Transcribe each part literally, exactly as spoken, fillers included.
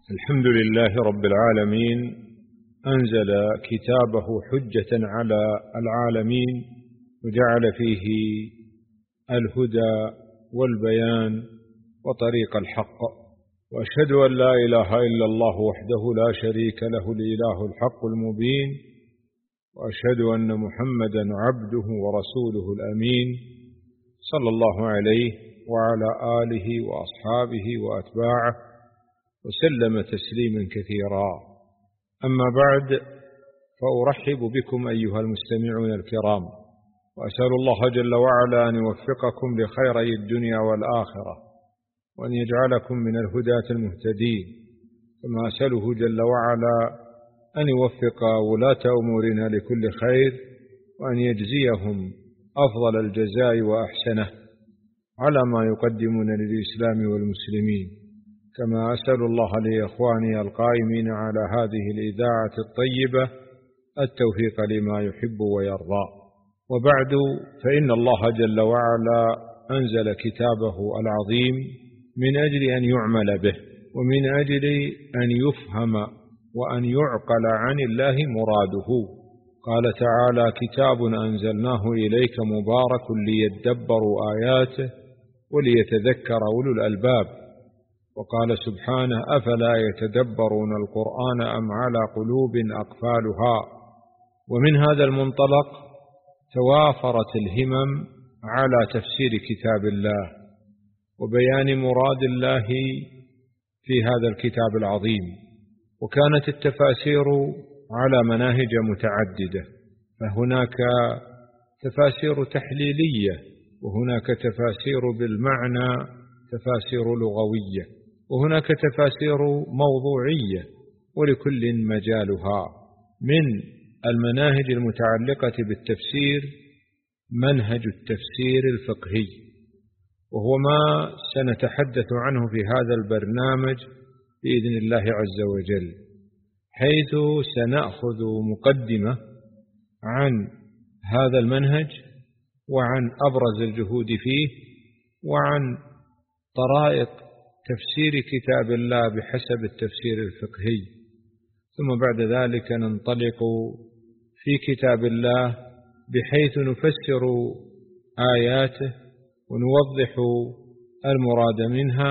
الحمد لله رب العالمين، أنزل كتابه حجة على العالمين وجعل فيه الهدى والبيان وطريق الحق، وأشهد أن لا إله إلا الله وحده لا شريك له الإله الحق المبين، وأشهد أن محمدا عبده ورسوله الأمين صلى الله عليه وعلى آله وأصحابه وأتباعه وسلم تسليما كثيرا. أما بعد، فأرحب بكم أيها المستمعون الكرام، وأسأل الله جل وعلا أن يوفقكم لخيري الدنيا والآخرة، وأن يجعلكم من الهداة المهتدين، كما أسأله جل وعلا أن يوفق ولاة أمورنا لكل خير، وأن يجزيهم أفضل الجزاء وأحسنه على ما يقدمون للإسلام والمسلمين، كما أسأل الله لإخواني القائمين على هذه الإذاعة الطيبة التوفيق لما يحب ويرضى. وبعد، فإن الله جل وعلا أنزل كتابه العظيم من أجل أن يعمل به، ومن أجل أن يفهم وأن يعقل عن الله مراده. قال تعالى: كتاب أنزلناه إليك مبارك ليدبروا آياته وليتذكر أولو الألباب. وقال سبحانه: أفلا يتدبرون القرآن أم على قلوب أقفالها. ومن هذا المنطلق توافرت الهمم على تفسير كتاب الله وبيان مراد الله في هذا الكتاب العظيم، وكانت التفاسير على مناهج متعددة، فهناك تفاسير تحليلية، وهناك تفاسير بالمعنى، تفاسير لغوية، وهناك تفاسير موضوعية، ولكل مجالها. من المناهج المتعلقة بالتفسير منهج التفسير الفقهي، وهو ما سنتحدث عنه في هذا البرنامج بإذن الله عز وجل، حيث سنأخذ مقدمة عن هذا المنهج وعن أبرز الجهود فيه، وعن طرائق تفسير كتاب الله بحسب التفسير الفقهي، ثم بعد ذلك ننطلق في كتاب الله بحيث نفسر آياته ونوضح المراد منها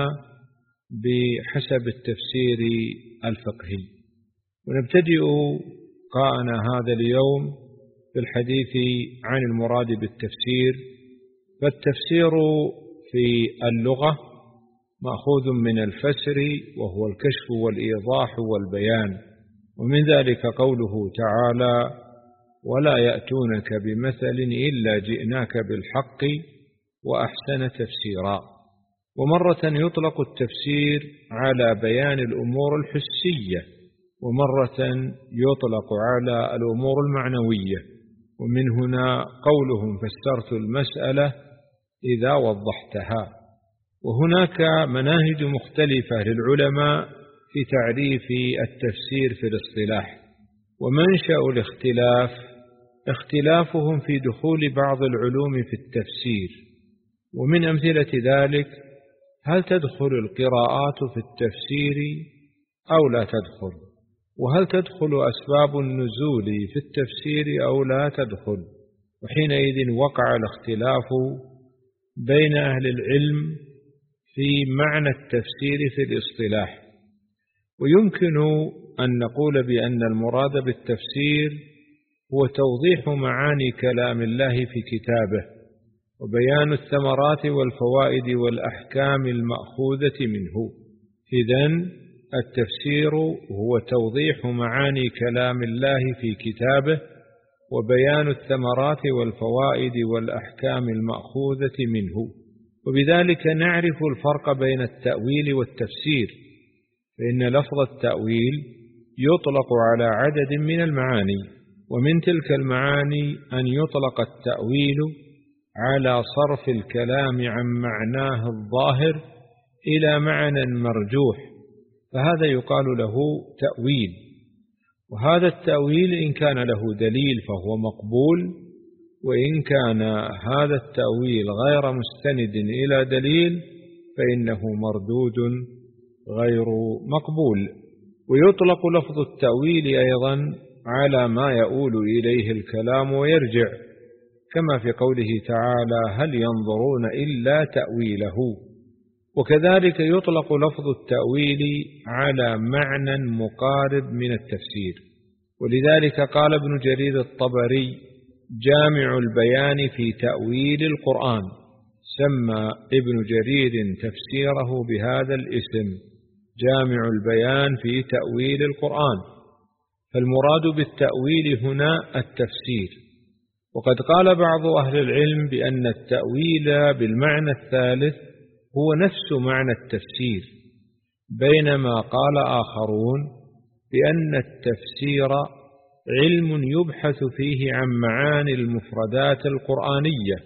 بحسب التفسير الفقهي. ونبتدئ لقاءنا هذا اليوم بالحديث عن المراد بالتفسير. فالتفسير في اللغة مأخوذ من الفسر، وهو الكشف والإيضاح والبيان، ومن ذلك قوله تعالى: ولا يأتونك بمثل إلا جئناك بالحق وأحسن تفسيرا. ومرة يطلق التفسير على بيان الأمور الحسية، ومرة يطلق على الأمور المعنوية، ومن هنا قولهم: فسرت المسألة إذا وضحتها. وهناك مناهج مختلفة للعلماء في تعريف التفسير في الاصطلاح، ومنشأ الاختلاف اختلافهم في دخول بعض العلوم في التفسير. ومن أمثلة ذلك: هل تدخل القراءات في التفسير أو لا تدخل؟ وهل تدخل أسباب النزول في التفسير أو لا تدخل؟ وحينئذ وقع الاختلاف بين أهل العلم في معنى التفسير في الاصطلاح. ويمكن أن نقول بأن المراد بالتفسير هو توضيح معاني كلام الله في كتابه، وبيان الثمرات والفوائد والأحكام المأخوذة منه. إذن التفسير هو توضيح معاني كلام الله في كتابه، وبيان الثمرات والفوائد والأحكام المأخوذة منه. وبذلك نعرف الفرق بين التأويل والتفسير، فإن لفظ التأويل يطلق على عدد من المعاني، ومن تلك المعاني أن يطلق التأويل على صرف الكلام عن معناه الظاهر إلى معنى مرجوح، فهذا يقال له تأويل. وهذا التأويل إن كان له دليل فهو مقبول، وإن كان هذا التأويل غير مستند إلى دليل فإنه مردود غير مقبول. ويطلق لفظ التأويل أيضا على ما يؤول إليه الكلام ويرجع، كما في قوله تعالى: هل ينظرون إلا تأويله. وكذلك يطلق لفظ التأويل على معنى مقارب من التفسير، ولذلك قال ابن جرير الطبري: جامع البيان في تأويل القرآن. سمى ابن جرير تفسيره بهذا الاسم: جامع البيان في تأويل القرآن. فالمراد بالتأويل هنا التفسير. وقد قال بعض أهل العلم بأن التأويل بالمعنى الثالث هو نفس معنى التفسير، بينما قال آخرون بأن التفسير علم يبحث فيه عن معاني المفردات القرآنية،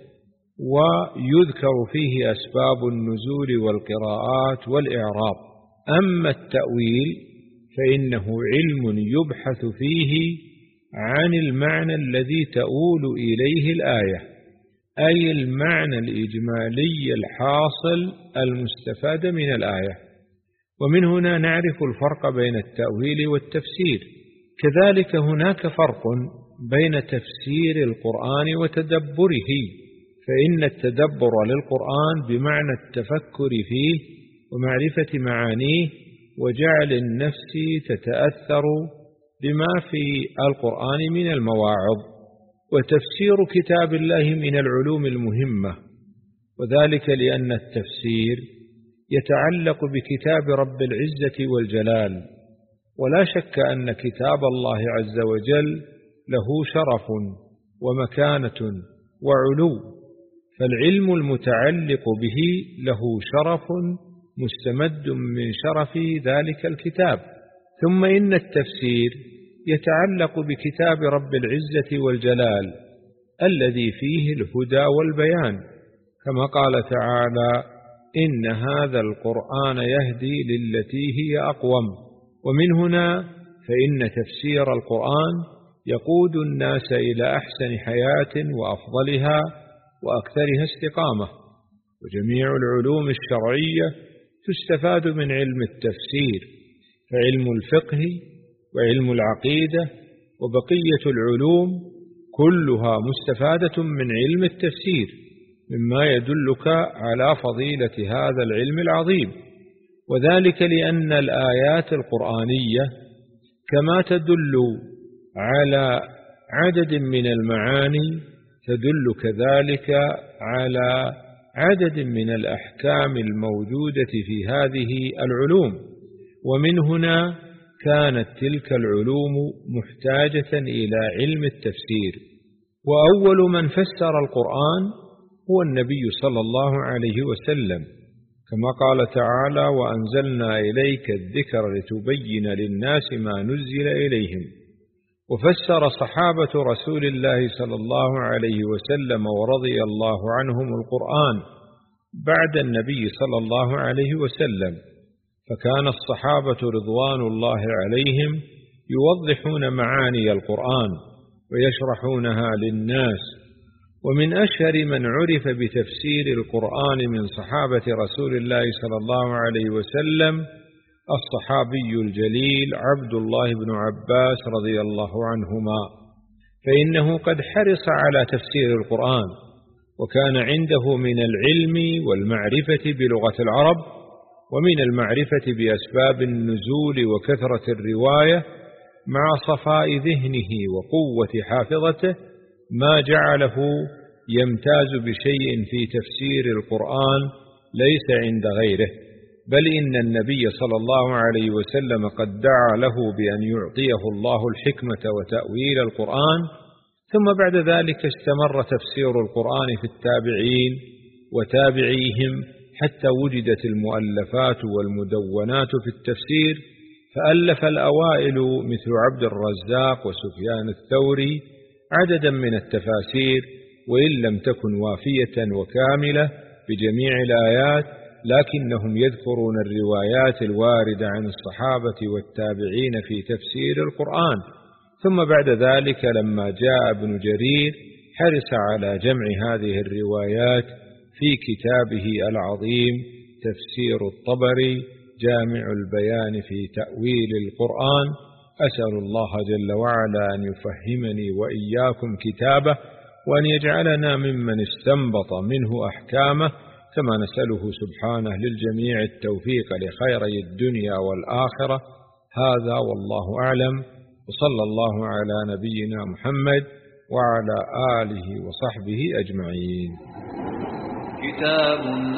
ويذكر فيه أسباب النزول والقراءات والإعراب. أما التأويل فإنه علم يبحث فيه عن المعنى الذي تؤول إليه الآية، أي المعنى الإجمالي الحاصل المستفاد من الآية. ومن هنا نعرف الفرق بين التأويل والتفسير. كذلك هناك فرق بين تفسير القرآن وتدبره، فإن التدبر للقرآن بمعنى التفكر فيه ومعرفة معانيه وجعل النفس تتأثر بما في القرآن من المواعظ. وتفسير كتاب الله من العلوم المهمة، وذلك لأن التفسير يتعلق بكتاب رب العزة والجلال، ولا شك أن كتاب الله عز وجل له شرف ومكانة وعلو، فالعلم المتعلق به له شرف مستمد من شرف ذلك الكتاب. ثم إن التفسير يتعلق بكتاب رب العزة والجلال الذي فيه الهدى والبيان، كما قال تعالى: إن هذا القرآن يهدي للتي هي أقوم. ومن هنا فإن تفسير القرآن يقود الناس إلى أحسن حياة وأفضلها وأكثرها استقامة. وجميع العلوم الشرعية تستفاد من علم التفسير، فعلم الفقه وعلم العقيدة وبقية العلوم كلها مستفادة من علم التفسير، مما يدلك على فضيلة هذا العلم العظيم. وذلك لأن الآيات القرآنية كما تدل على عدد من المعاني تدل كذلك على عدد من الأحكام الموجودة في هذه العلوم. ومن هنا كانت تلك العلوم محتاجة إلى علم التفسير. وأول من فسر القرآن هو النبي صلى الله عليه وسلم، كما قال تعالى: وأنزلنا إليك الذكر لتبين للناس ما نزل إليهم. وفسر صحابة رسول الله صلى الله عليه وسلم ورضي الله عنهم القرآن بعد النبي صلى الله عليه وسلم، فكان الصحابة رضوان الله عليهم يوضحون معاني القرآن ويشرحونها للناس. ومن أشهر من عرف بتفسير القرآن من صحابة رسول الله صلى الله عليه وسلم الصحابي الجليل عبد الله بن عباس رضي الله عنهما، فإنه قد حرص على تفسير القرآن، وكان عنده من العلم والمعرفة بلغة العرب ومن المعرفة بأسباب النزول وكثرة الرواية، مع صفاء ذهنه وقوة حافظته، ما جعله يمتاز بشيء في تفسير القرآن ليس عند غيره، بل إن النبي صلى الله عليه وسلم قد دعا له بأن يعطيه الله الحكمة وتأويل القرآن. ثم بعد ذلك استمر تفسير القرآن في التابعين وتابعيهم حتى وجدت المؤلفات والمدونات في التفسير، فألف الأوائل مثل عبد الرزاق وسفيان الثوري عددا من التفاسير، وإن لم تكن وافية وكاملة بجميع الآيات، لكنهم يذكرون الروايات الواردة عن الصحابة والتابعين في تفسير القرآن. ثم بعد ذلك لما جاء ابن جرير حرص على جمع هذه الروايات في كتابه العظيم تفسير الطبري، جامع البيان في تأويل القرآن. أسأل الله جل وعلا أن يفهمني وإياكم كتابه، وأن يجعلنا ممن استنبط منه أحكامه، كما نسأله سبحانه للجميع التوفيق لخيري الدنيا والآخرة. هذا والله أعلم، وصلى الله على نبينا محمد وعلى آله وصحبه أجمعين. كتاب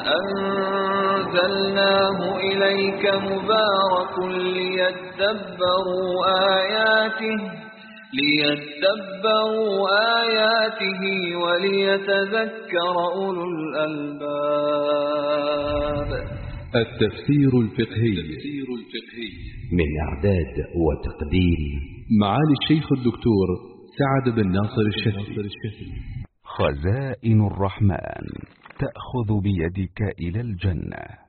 أنزلناه إليك مبارك ليدبروا آياته ليدبروا آياته وليتذكر أولو الألباب. التفسير الفقهي من إعداد وتقديم معالي الشيخ الدكتور سعد بن ناصر الشافعي. خزائن الرحمن تأخذ بيدك إلى الجنة.